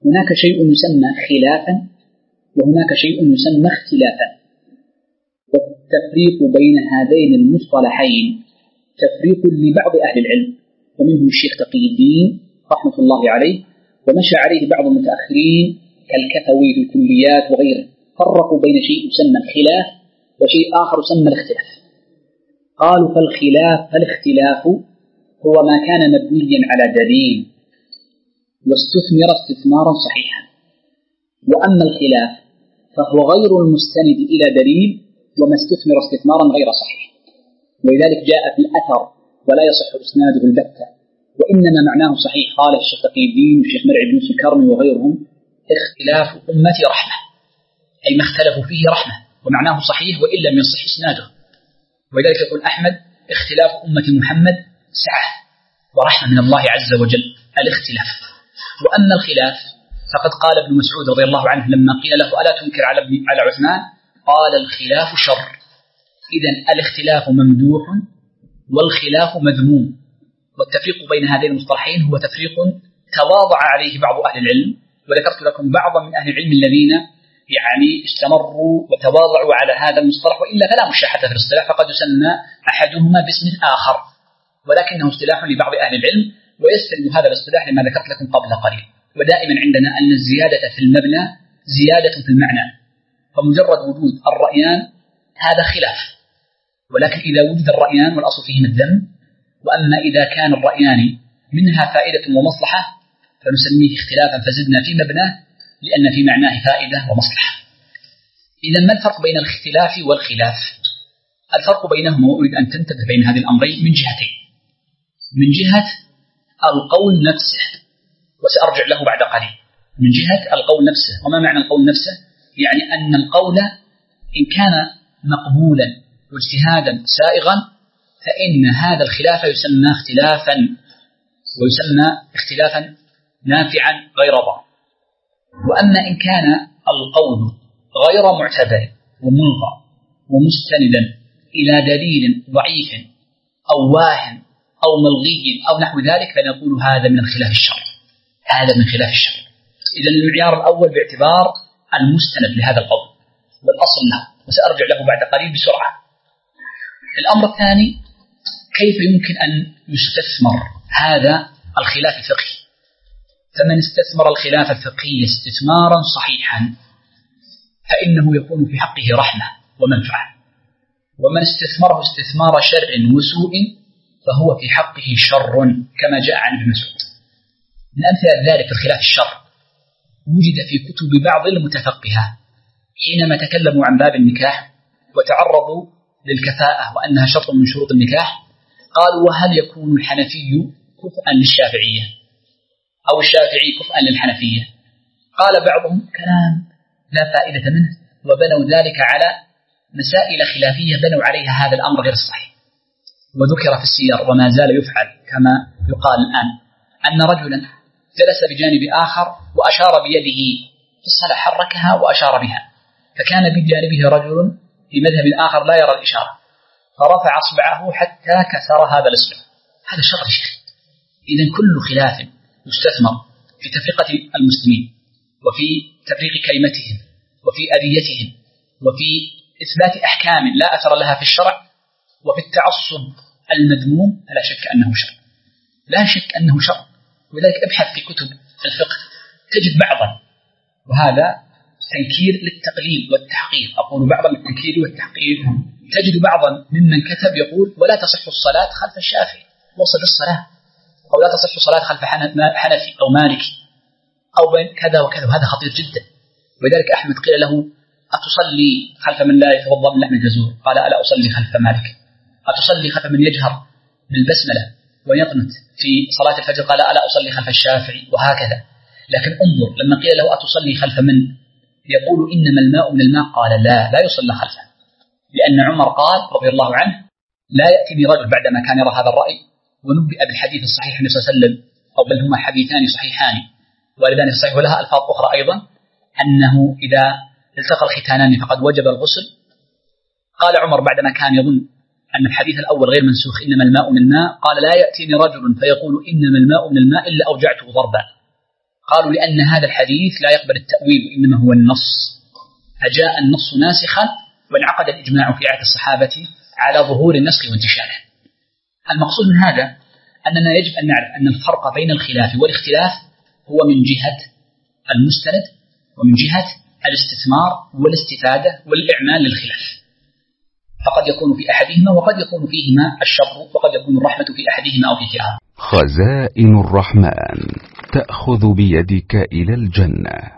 هناك شيء يسمى خلافا وهناك شيء يسمى اختلافا، والتفريق بين هذين المصطلحين تفريق لبعض أهل العلم، ومنهم الشيخ تقي الدين رحمة الله عليه، ومشى عليه بعض المتأخرين كالكثوي في الكليات وغيره، فرقوا بين شيء يسمى الخلاف وشيء آخر يسمى الاختلاف. قالوا فالاختلاف هو ما كان مبنيا على دليل واستثمر استثمارا صحيحا، وأما الخلاف فهو غير المستند إلى دليل وما استثمر استثمارا غير صحيح. ولذلك جاء في الأثر ولا يصح إسناده البتة، وإنما معناه صحيح. قال الشيخ تقي الدين والشيخ مرعي بن يوسف الكرمي وغيرهم: اختلاف أمتي رحمة، أي ما اختلفوا فيه رحمة، ومعناه صحيح وإن لم يصح إسناده. ولذلك يقول أحمد: اختلاف أمة محمد سعة ورحمة من الله عز وجل الاختلاف. وأما الخلاف فقد قال ابن مسعود رضي الله عنه لما قيل له: ألا تنكر على عثمان؟ قال: الخلاف شر. إذن الاختلاف ممدوح والخلاف مذموم، والتفريق بين هذين المصطلحين هو تفريق تواضع عليه بعض أهل العلم، وذكرت لكم بعضا من أهل العلم الذين استمروا وتواضعوا على هذا المصطلح، وإلا فلا مشاحة في الاصطلاح، فقد يسمى أحدهما باسم آخر، ولكنه اصطلاح لبعض أهل العلم، ويستند هذا الاصطلاح لما ذكرت لكم قبل قليل. ودائما عندنا أن الزيادة في المبنى زيادة في المعنى، فمجرد وجود الرأيان هذا خلاف، ولكن إذا وجد الرأيان والأصل فيهما الذم، وأما إذا كان الرأيان منها فائدة ومصلحة فنسميه اختلافا فزدنا في مبناه، لأن في معناه فائدة ومصلحة. إذا ما الفرق بين الاختلاف والخلاف؟ الفرق بينهما، وأريد أن تنتبه بين هذه الأمرين، من جهتين: من جهة القول نفسه، وسأرجع له بعد قليل. من جهة القول نفسه. وما معنى القول نفسه؟ يعني أن القول إن كان مقبولا واجتهادا سائغا فإن هذا الخلاف يسمى اختلافا، ويسمى اختلافا نافعا غير ضار. وأما إن كان القول غير معتبر وملغى ومستندا إلى دليل ضعيف أو واهن أو ملغي أو نحو ذلك فنقول هذا من الخلاف الشرعي، هذا من خلاف الشرع. إذن المعيار الأول باعتبار المستند لهذا القول والأصل له، وسأرجع له بعد قليل بسرعة. الأمر الثاني: كيف يمكن أن يستثمر هذا الخلاف الفقهي؟ فمن استثمر الخلاف الفقهي استثمارا صحيحا فإنه يكون في حقه رحمة ومنفعة، ومن استثمره استثمار شر وسوء فهو في حقه شر، كما جاء عن ابن مسعود. من أمثلة ذلك الخلاف الشر وجد في كتب بعض المتفقهة حينما تكلموا عن باب النكاح وتعرضوا للكفاءة وأنها شرط من شروط النكاح، قالوا: وهل يكون الحنفي كفءا للشافعية أو الشافعي كفءا للحنفية؟ قال بعضهم: كلام لا فائدة منه، وبنوا ذلك على مسائل خلافية بنوا عليها هذا الأمر غير الصحيح. وذكر في السير وما زال يفعل كما يقال الآن أن رجلا جلس بجانب آخر وأشار بيده في الصلاة، حركها وأشار بها، فكان بجانبه رجل في مذهب آخر لا يرى الإشارة، فرفع أصبعه حتى كسر هذا الإصبع. هذا شر شيخ. إذن كل خلاف يستثمر في تفرقة المسلمين وفي تفريق كلمتهم وفي أذيتهم وفي إثبات أحكام لا أثر لها في الشرع وفي التعصب المذموم فلا شك أنه شر، لا شك أنه شر. ولذلك ابحث في كتب الفقه تجد بعضا، وهذا تنكير للتقليل والتحقير، أقول بعضا للتنكير والتحقير، تجد بعضا ممن كتب يقول: ولا تصح الصلاة خلف الشافعي، وصف الصلاة، أو لا تصح الصلاة خلف حنفي أو مالكي أو بين كذا وكذا، وهذا خطير جدا. ولذلك أحمد قيل له: أتصلي خلف من لا يتوضأ من لحم الجزور؟ قال: ألا أصلي خلف مالك. أتصلي خلف من يجهر بالبسملة ويقنت في صلاة الفجر؟ قال: ألا أصلي خلف الشافعي، وهكذا. لكن انظر لما قيل له: أتصلي خلف من يقول إنما الماء من الماء؟ قال: لا يصلى خلفه، لأن عمر قال رضي الله عنه: لا يأتي برجل بعدما كان يرى هذا الرأي ونبئ بالحديث الصحيح النبي صلى الله عليه وسلم، أو بل هما حديثان صحيحان والدان صحيح، ولها ألفاظ أخرى أيضا، أنه إذا التقى الختانان فقد وجب الغسل. قال عمر بعدما كان يظن أن الحديث الأول غير منسوخ إنما الماء من الماء، قال: لا يأتيني رجل فيقول إنما الماء من الماء إلا أوجعته ضربا. قالوا لأن هذا الحديث لا يقبل التأويل، إنما هو النص، أجاء النص ناسخا وانعقد الإجماع في عهد الصحابة على ظهور النسخ وانتشاره. المقصود من هذا أننا يجب أن نعرف أن الفرق بين الخلاف والاختلاف هو من جهة المستند ومن جهة الاستثمار والاستفادة والإعمال للخلاف، فقد يكون في أحدهما وقد يكون فيهما الشر، وقد يكون الرحمة في أحدهما أو في كلاهما. خزائن الرحمن تأخذ بيدك إلى الجنة.